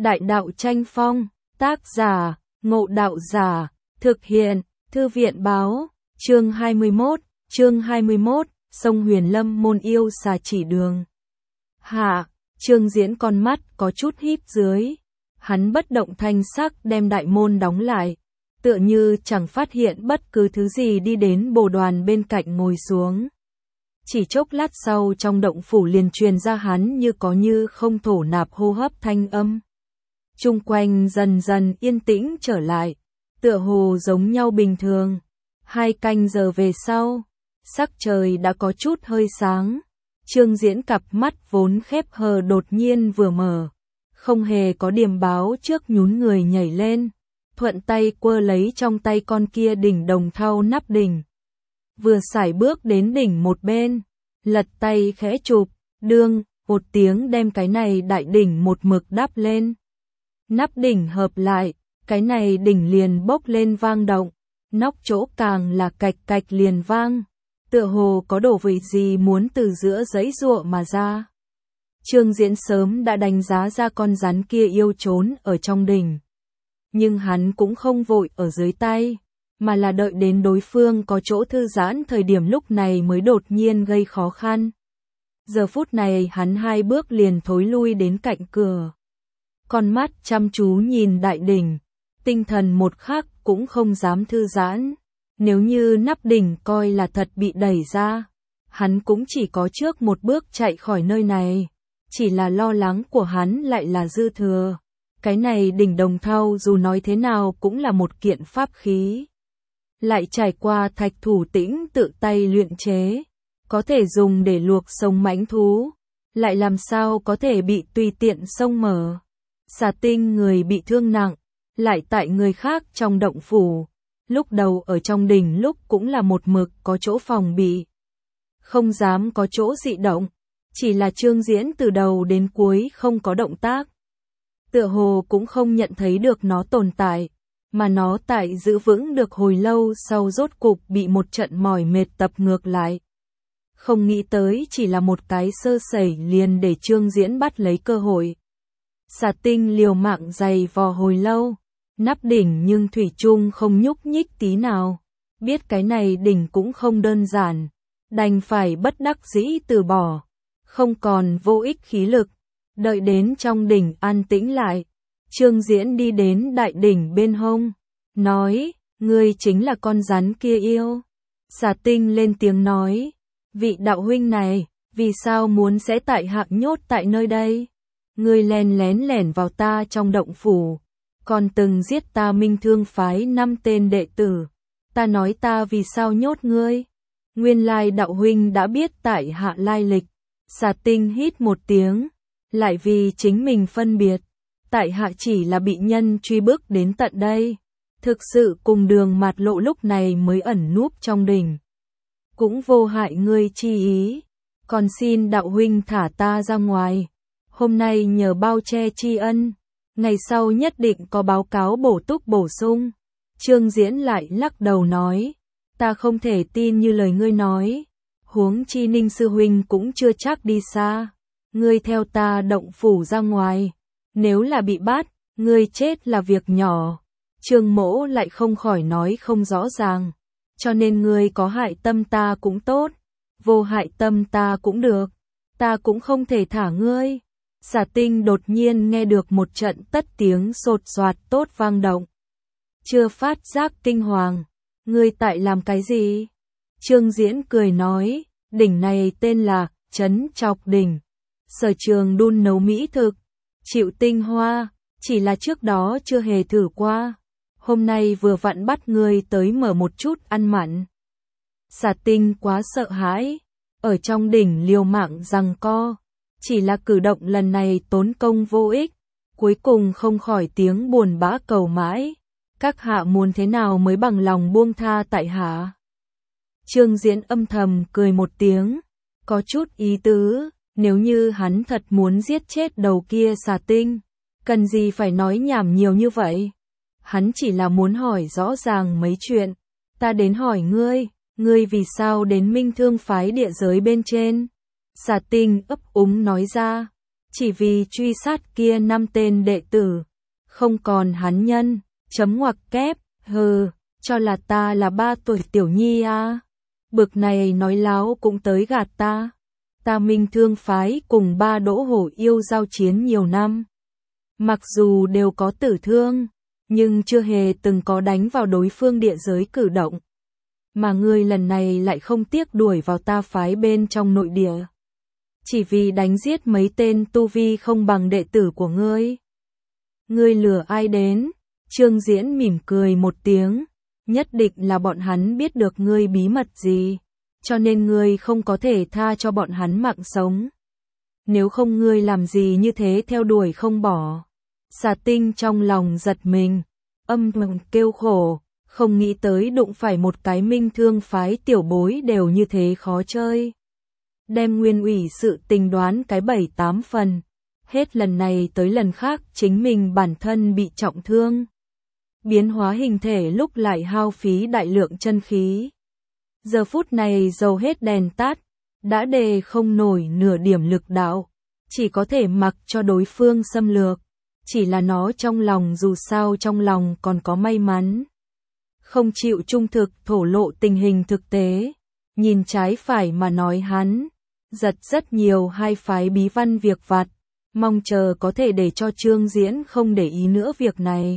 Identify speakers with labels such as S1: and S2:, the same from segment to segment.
S1: Đại đạo tranh phong, tác giả, Ngộ Đạo Giả, thực hiện, Thư viện báo, chương 21, sông Huyền Lâm môn yêu xà chỉ đường. Hạ, Trương Diễn con mắt có chút híp dưới, hắn bất động thanh sắc đem đại môn đóng lại, tựa như chẳng phát hiện bất cứ thứ gì đi đến bồ đoàn bên cạnh ngồi xuống. Chỉ chốc lát sau trong động phủ liền truyền ra hắn như có như không thổ nạp hô hấp thanh âm. Chung quanh dần dần yên tĩnh trở lại, tựa hồ giống nhau bình thường. 2 canh giờ về sau, sắc trời đã có chút hơi sáng. Trương Diễn cặp mắt vốn khép hờ đột nhiên vừa mở, không hề có điềm báo trước nhún người nhảy lên, thuận tay quơ lấy trong tay con kia đỉnh đồng thau nắp đỉnh. Vừa sải bước đến đỉnh một bên, lật tay khẽ chụp, đương, một tiếng đem cái này đại đỉnh một mực đắp lên. Nắp đỉnh hợp lại, cái này đỉnh liền bốc lên vang động, nóc chỗ càng là cạch cạch liền vang, tựa hồ có đồ vật gì muốn từ giữa giấy giụa mà ra. Trương Diễn sớm đã đánh giá ra con rắn kia yêu trốn ở trong đỉnh, nhưng hắn cũng không vội ở dưới tay, mà là đợi đến đối phương có chỗ thư giãn thời điểm lúc này mới đột nhiên gây khó khăn. Giờ phút này hắn 2 bước liền thối lui đến cạnh cửa. Con mắt chăm chú nhìn đại đỉnh, tinh thần một khắc cũng không dám thư giãn. Nếu như nắp đỉnh coi là thật bị đẩy ra, hắn cũng chỉ có trước một bước chạy khỏi nơi này. Chỉ là lo lắng của hắn lại là dư thừa. Cái này đỉnh đồng thau dù nói thế nào cũng là một kiện pháp khí. Lại trải qua Thạch Thủ Tĩnh tự tay luyện chế, có thể dùng để luộc sống mãnh thú, lại làm sao có thể bị tùy tiện xông mở. Xà Tinh người bị thương nặng, lại tại người khác trong động phủ, lúc đầu ở trong đỉnh lúc cũng là một mực có chỗ phòng bị, không dám có chỗ dị động, chỉ là Trương Diễn từ đầu đến cuối không có động tác. Tựa hồ cũng không nhận thấy được nó tồn tại, mà nó tại giữ vững được hồi lâu sau rốt cục bị một trận mỏi mệt tập ngược lại. Không nghĩ tới chỉ là một cái sơ sẩy liền để Trương Diễn bắt lấy cơ hội. Xà Tinh liều mạng giày vò hồi lâu, nắp đỉnh nhưng thủy chung không nhúc nhích tí nào. Biết cái này đỉnh cũng không đơn giản, đành phải bất đắc dĩ từ bỏ, không còn vô ích khí lực. Đợi đến trong đỉnh an tĩnh lại, Trương Diễn đi đến đại đỉnh bên hông, nói, ngươi chính là con rắn kia yêu. Xà Tinh lên tiếng nói, vị đạo huynh này, vì sao muốn sẽ tại hạ nhốt tại nơi đây? Ngươi len lén lẻn vào ta trong động phủ, còn từng giết ta Minh Thương phái 5 tên đệ tử. Ta nói ta vì sao nhốt ngươi? Nguyên lai đạo huynh đã biết tại hạ lai lịch. Xà Tinh hít một tiếng, lại vì chính mình phân biệt, tại hạ chỉ là bị nhân truy bức đến tận đây, thực sự cùng Đường Mạt Lộ lúc này mới ẩn núp trong đỉnh, cũng vô hại ngươi chi ý, còn xin đạo huynh thả ta ra ngoài, hôm nay nhờ bao che tri ân, ngày sau nhất định có báo cáo bổ túc bổ sung. Trương Diễn lại lắc đầu nói, ta không thể tin như lời ngươi nói, huống chi Ninh sư huynh cũng chưa chắc đi xa. Ngươi theo ta động phủ ra ngoài, nếu là bị bắt, ngươi chết là việc nhỏ. Trương Mỗ lại không khỏi nói không rõ ràng, cho nên ngươi có hại tâm ta cũng tốt, vô hại tâm ta cũng được, ta cũng không thể thả ngươi. Xà Tinh đột nhiên nghe được một trận tất tiếng sột soạt tốt vang động. Chưa phát giác kinh hoàng, ngươi tại làm cái gì? Trương Diễn cười nói, đỉnh này tên là Trấn Trọc Đỉnh. Sở trường đun nấu mỹ thực, chịu tinh hoa, chỉ là trước đó chưa hề thử qua. Hôm nay vừa vặn bắt ngươi tới mở một chút ăn mặn. Xà Tinh quá sợ hãi, ở trong đỉnh liều mạng giằng co, chỉ là cử động lần này tốn công vô ích, cuối cùng không khỏi tiếng buồn bã cầu mãi. Các hạ muốn thế nào mới bằng lòng buông tha tại hạ? Trương Diễn âm thầm cười một tiếng, có chút ý tứ. Nếu như hắn thật muốn giết chết đầu kia xà tinh, cần gì phải nói nhảm nhiều như vậy? Hắn chỉ là muốn hỏi rõ ràng mấy chuyện. Ta đến hỏi ngươi vì sao đến Minh Thương phái địa giới bên trên? Xà Tinh ấp úng nói ra, chỉ vì truy sát kia 5 tên đệ tử, không còn hắn nhân, chấm ngoặc kép, hừ, cho là ta là 3 tuổi tiểu nhi à. Bực này nói láo cũng tới gạt ta. Ta Minh Thương phái cùng 3 Đỗ Hổ yêu giao chiến nhiều năm. Mặc dù đều có tử thương, nhưng chưa hề từng có đánh vào đối phương địa giới cử động. Mà ngươi lần này lại không tiếc đuổi vào ta phái bên trong nội địa. Chỉ vì đánh giết mấy tên tu vi không bằng đệ tử của ngươi. Ngươi lừa ai đến? Trương Diễn mỉm cười một tiếng. Nhất định là bọn hắn biết được ngươi bí mật gì, cho nên ngươi không có thể tha cho bọn hắn mạng sống. Nếu không ngươi làm gì như thế theo đuổi không bỏ. Xà Tinh trong lòng giật mình, âm thầm kêu khổ, không nghĩ tới đụng phải một cái Minh Thương phái tiểu bối đều như thế khó chơi. Đem nguyên ủy sự tình đoán cái 7-8 phần, hết lần này tới lần khác chính mình bản thân bị trọng thương. Biến hóa hình thể lúc lại hao phí đại lượng chân khí. Giờ phút này dầu hết đèn tắt, đã đề không nổi nửa điểm lực đạo, chỉ có thể mặc cho đối phương xâm lược. Chỉ là nó trong lòng dù sao trong lòng còn có may mắn. Không chịu trung thực thổ lộ tình hình thực tế, nhìn trái phải mà nói hắn, giật rất nhiều hai phái bí văn việc vặt, mong chờ có thể để cho Trương Diễn không để ý nữa việc này.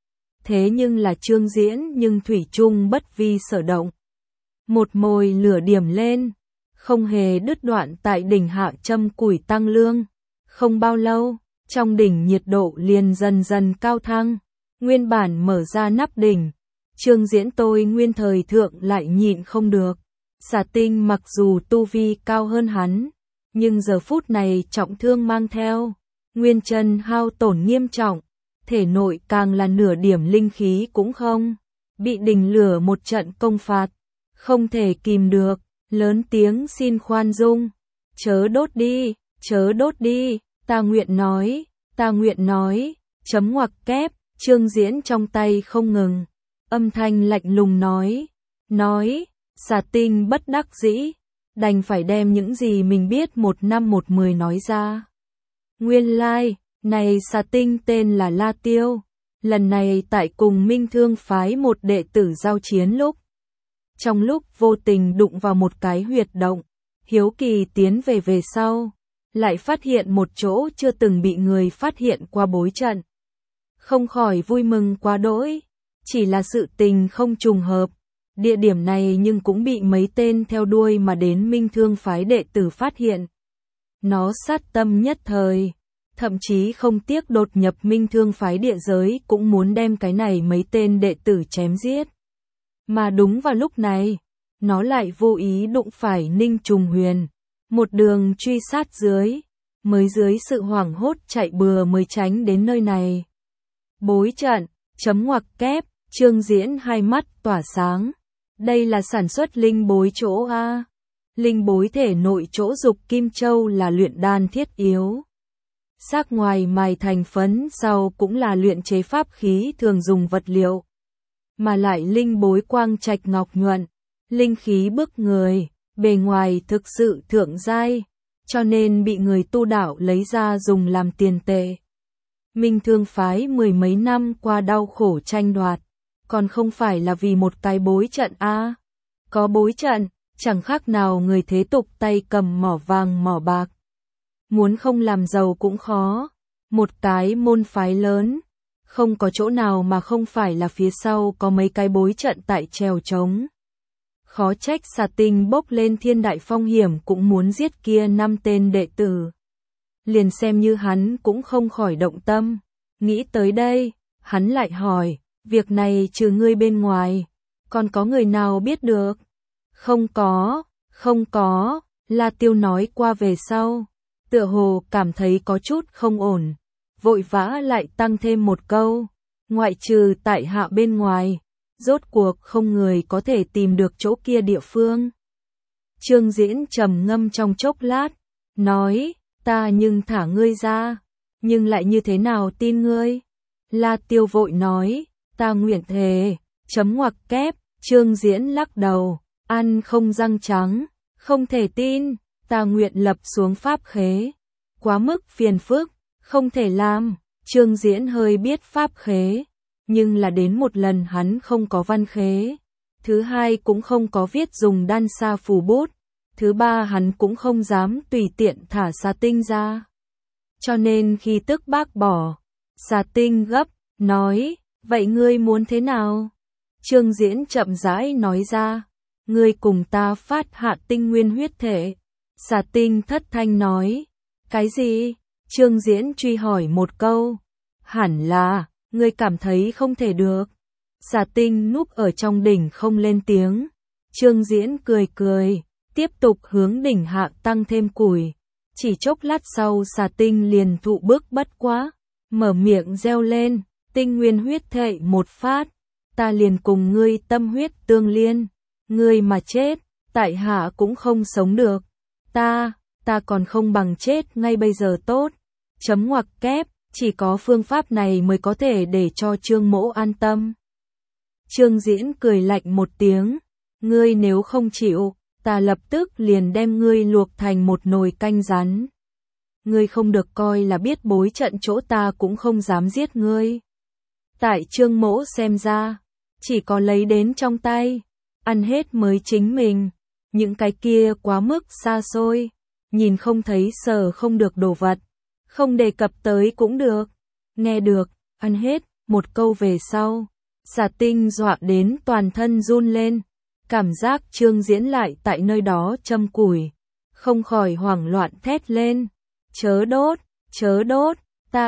S1: Thế nhưng là Trương Diễn nhưng thủy chung bất vi sở động. Một mồi lửa điểm lên, không hề đứt đoạn tại đỉnh hạ châm củi tăng lương. Không bao lâu, trong đỉnh nhiệt độ liền dần dần cao thăng, nguyên bản mở ra nắp đỉnh. Trương Diễn tôi nguyên thời thượng lại nhịn không được. Xà Tinh mặc dù tu vi cao hơn hắn, nhưng giờ phút này trọng thương mang theo, nguyên chân hao tổn nghiêm trọng. Thể nội càng là nửa điểm linh khí cũng không, bị đỉnh lửa một trận công phạt, không thể kìm được, lớn tiếng xin khoan dung, chớ đốt đi, ta nguyện nói, chấm ngoặc kép, Trương Diễn trong tay không ngừng, âm thanh lạnh lùng nói, Xà Tinh bất đắc dĩ, đành phải đem những gì mình biết 1 năm 1 10 nói ra. Nguyên lai, này Xà Tinh tên là La Tiêu, lần này tại cùng Minh Thương phái một đệ tử giao chiến lúc. Trong lúc vô tình đụng vào một cái huyệt động, hiếu kỳ tiến về sau, lại phát hiện một chỗ chưa từng bị người phát hiện qua bối trận. Không khỏi vui mừng quá đỗi, chỉ là sự tình không trùng hợp, địa điểm này nhưng cũng bị mấy tên theo đuôi mà đến Minh Thương phái đệ tử phát hiện. Nó sát tâm nhất thời, thậm chí không tiếc đột nhập Minh Thương phái địa giới cũng muốn đem cái này mấy tên đệ tử chém giết. Mà đúng vào lúc này, nó lại vô ý đụng phải Ninh Trùng Huyền, một đường truy sát mới dưới sự hoảng hốt chạy bừa mới tránh đến nơi này. Bối trận, chấm ngoặc kép, Trương Diễn hai mắt tỏa sáng. Đây là sản xuất linh bối chỗ a. Linh bối thể nội chỗ dục kim châu là luyện đan thiết yếu. Xác ngoài mài thành phấn sau cũng là luyện chế pháp khí thường dùng vật liệu. Mà lại linh bối quang trạch ngọc nhuận, linh khí bức người, bề ngoài thực sự thượng giai, cho nên bị người tu đạo lấy ra dùng làm tiền tệ. Minh Thương phái 10 mấy năm qua đau khổ tranh đoạt, còn không phải là vì một cái bối trận a. Có bối trận, chẳng khác nào người thế tục tay cầm mỏ vàng mỏ bạc. Muốn không làm giàu cũng khó. Một cái môn phái lớn, không có chỗ nào mà không phải là phía sau có mấy cái bối trận tại trèo trống. Khó trách Xà Tinh bốc lên thiên đại phong hiểm cũng muốn giết kia 5 tên đệ tử. Liền xem như hắn cũng không khỏi động tâm. Nghĩ tới đây, hắn lại hỏi, việc này trừ ngươi bên ngoài, còn có người nào biết được? Không có, La Tiêu nói qua về sau, tựa hồ cảm thấy có chút không ổn, vội vã lại tăng thêm một câu, ngoại trừ tại hạ bên ngoài, rốt cuộc không người có thể tìm được chỗ kia địa phương. Trương Diễn trầm ngâm trong chốc lát, nói, ta nhưng thả ngươi ra, nhưng lại như thế nào tin ngươi? La Tiêu vội nói, ta nguyện thề, chấm ngoặc kép, Trương Diễn lắc đầu, ăn không răng trắng, không thể tin, ta nguyện lập xuống pháp khế. quá mức phiền phức, không thể làm. Trương Diễn hơi biết pháp khế, nhưng là đến một lần hắn không có văn khế. Thứ hai cũng không có viết dùng đan sa phù bút. Thứ ba hắn cũng không dám tùy tiện thả Xà Tinh ra. Cho nên khi tức bác bỏ, Xà Tinh gấp, nói, vậy ngươi muốn thế nào? Trương Diễn chậm rãi nói ra, ngươi cùng ta phát hạ tinh nguyên huyết thể. Xà Tinh thất thanh nói, cái gì? Trương Diễn truy hỏi một câu, hẳn là, ngươi cảm thấy không thể được. Xà Tinh núp ở trong đỉnh không lên tiếng. Trương Diễn cười cười, tiếp tục hướng đỉnh hạ tăng thêm củi. Chỉ chốc lát sau Xà Tinh liền thụ bước bất quá, mở miệng reo lên, tinh nguyên huyết thể một phát, ta liền cùng ngươi tâm huyết tương liên, ngươi mà chết, tại hạ cũng không sống được, ta còn không bằng chết ngay bây giờ tốt. Chấm ngoặc kép, chỉ có phương pháp này mới có thể để cho Trương Mỗ an tâm. Trương Diễn cười lạnh một tiếng, ngươi nếu không chịu, ta lập tức liền đem ngươi luộc thành một nồi canh rắn. Ngươi không được coi là biết bối trận chỗ ta cũng không dám giết ngươi. Tại Trương Mỗ xem ra, chỉ có lấy đến trong tay, ăn hết mới chính mình. Những cái kia quá mức xa xôi, nhìn không thấy sờ không được đồ vật, không đề cập tới cũng được. Nghe được, ăn hết, một câu về sau, Xà Tinh dọa đến toàn thân run lên, cảm giác Trương Diễn lại tại nơi đó châm củi, không khỏi hoảng loạn thét lên, chớ đốt,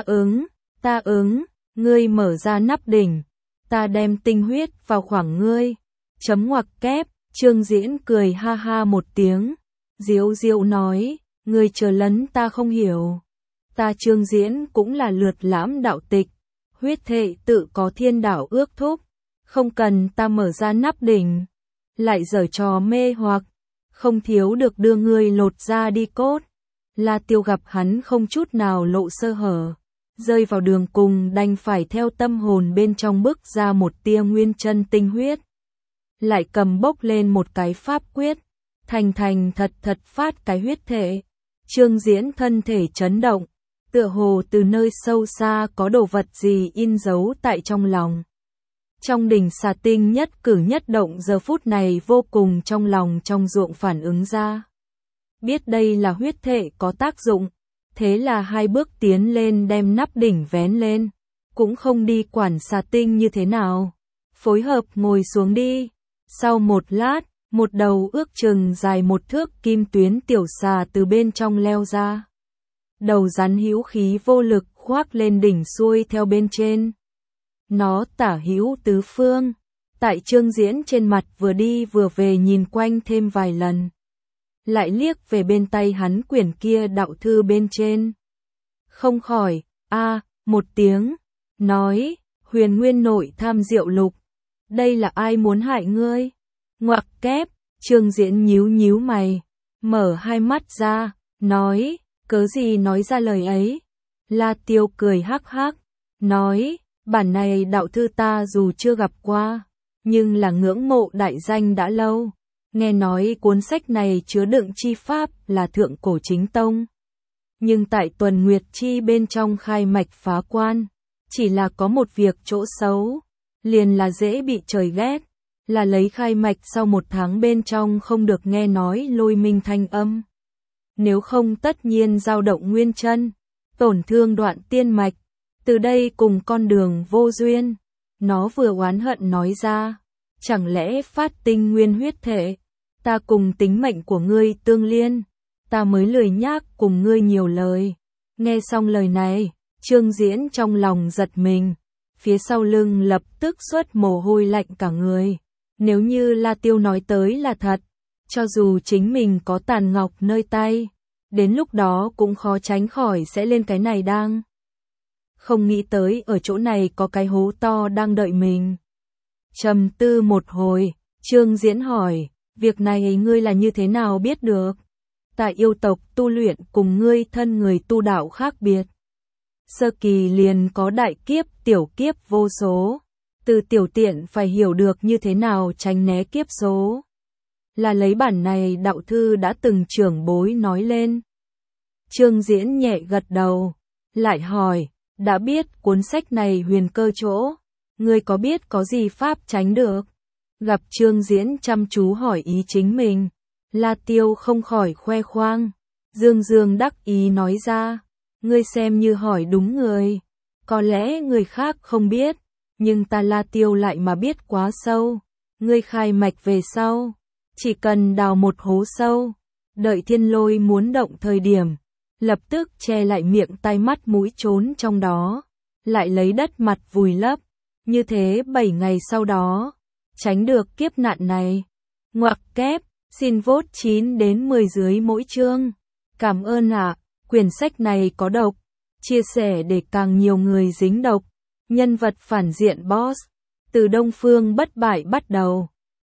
S1: ta ứng, ngươi mở ra nắp đỉnh, ta đem tinh huyết vào khoảng ngươi. Chấm ngoặc kép, Trương Diễn cười ha ha một tiếng, diếu diệu nói, ngươi chờ lấn ta không hiểu. Ta Trương Diễn cũng là lượt lãm đạo tịch, huyết thể tự có thiên đạo ước thúc, không cần ta mở ra nắp đỉnh, lại giở trò mê hoặc, không thiếu được đưa ngươi lột ra đi cốt. La Tiêu gặp hắn không chút nào lộ sơ hở, rơi vào đường cùng đành phải theo tâm hồn bên trong bức ra một tia nguyên chân tinh huyết. Lại cầm bốc lên một cái pháp quyết, thành thật phát cái huyết thể. Trương Diễn thân thể chấn động, tựa hồ từ nơi sâu xa có đồ vật gì in dấu tại trong lòng. Trong đỉnh Xà Tinh nhất cử nhất động giờ phút này vô cùng trong lòng trong ruộng phản ứng ra. Biết đây là huyết thể có tác dụng, thế là hai bước tiến lên đem nắp đỉnh vén lên, cũng không đi quản Xà Tinh như thế nào. Phối hợp ngồi xuống đi. Sau một lát, một đầu ước chừng dài một thước kim tuyến tiểu xà từ bên trong leo ra. Đầu rắn hữu khí vô lực khoác lên đỉnh xuôi theo bên trên. Nó tả hữu tứ phương, tại Trương Diễn trên mặt vừa đi vừa về nhìn quanh thêm vài lần. Lại liếc về bên tay hắn quyển kia đạo thư bên trên. Không khỏi, một tiếng, nói, Huyền Nguyên Nội Tham Diệu Lục. Đây là ai muốn hại ngươi? Ngoặc kép, Trương Diễn nhíu mày, mở hai mắt ra, nói, cớ gì nói ra lời ấy? La Tiêu cười hắc hắc, nói, bản này đạo thư ta dù chưa gặp qua, nhưng là ngưỡng mộ đại danh đã lâu. Nghe nói cuốn sách này chứa đựng chi pháp là thượng cổ chính tông. Nhưng tại tuần nguyệt chi bên trong khai mạch phá quan, chỉ là có một việc chỗ xấu, liền là dễ bị trời ghét, là lấy khai mạch sau một tháng bên trong không được nghe nói lôi minh thanh âm. Nếu không tất nhiên dao động nguyên chân, tổn thương đoạn tiên mạch, từ đây cùng con đường vô duyên. Nó vừa oán hận nói ra, chẳng lẽ phát tinh nguyên huyết thể, ta cùng tính mệnh của ngươi tương liên, ta mới lười nhác cùng ngươi nhiều lời. Nghe xong lời này, Trương Diễn trong lòng giật mình, phía sau lưng lập tức xuất mồ hôi lạnh cả người. Nếu như La Tiêu nói tới là thật, cho dù chính mình có tàn ngọc nơi tay, đến lúc đó cũng khó tránh khỏi sẽ lên cái này đang. Không nghĩ tới ở chỗ này có cái hố to đang đợi mình. Trầm tư một hồi, Trương Diễn hỏi, việc này ngươi là như thế nào biết được? Tại yêu tộc tu luyện cùng ngươi thân người tu đạo khác biệt. Sơ kỳ liền có đại kiếp, tiểu kiếp vô số. Từ tiểu tiện phải hiểu được như thế nào tránh né kiếp số. Là lấy bản này đạo thư đã từng trưởng bối nói lên. Trương Diễn nhẹ gật đầu, lại hỏi, đã biết cuốn sách này huyền cơ chỗ, ngươi có biết có gì pháp tránh được? Gặp Trương Diễn chăm chú hỏi ý chính mình, La Tiêu không khỏi khoe khoang, dương dương đắc ý nói ra, ngươi xem như hỏi đúng người, có lẽ người khác không biết, nhưng ta La Tiêu lại mà biết quá sâu, ngươi khai mạch về sau, chỉ cần đào một hố sâu, đợi thiên lôi muốn động thời điểm, lập tức che lại miệng tai mắt mũi trốn trong đó, lại lấy đất mặt vùi lấp, như thế 7 ngày sau đó, tránh được kiếp nạn này. Ngoặc kép, xin vote 9 đến 10 dưới mỗi chương. Cảm ơn ạ, quyển sách này có độc, chia sẻ để càng nhiều người dính độc. Nhân vật phản diện boss, từ Đông Phương bất bại bắt đầu.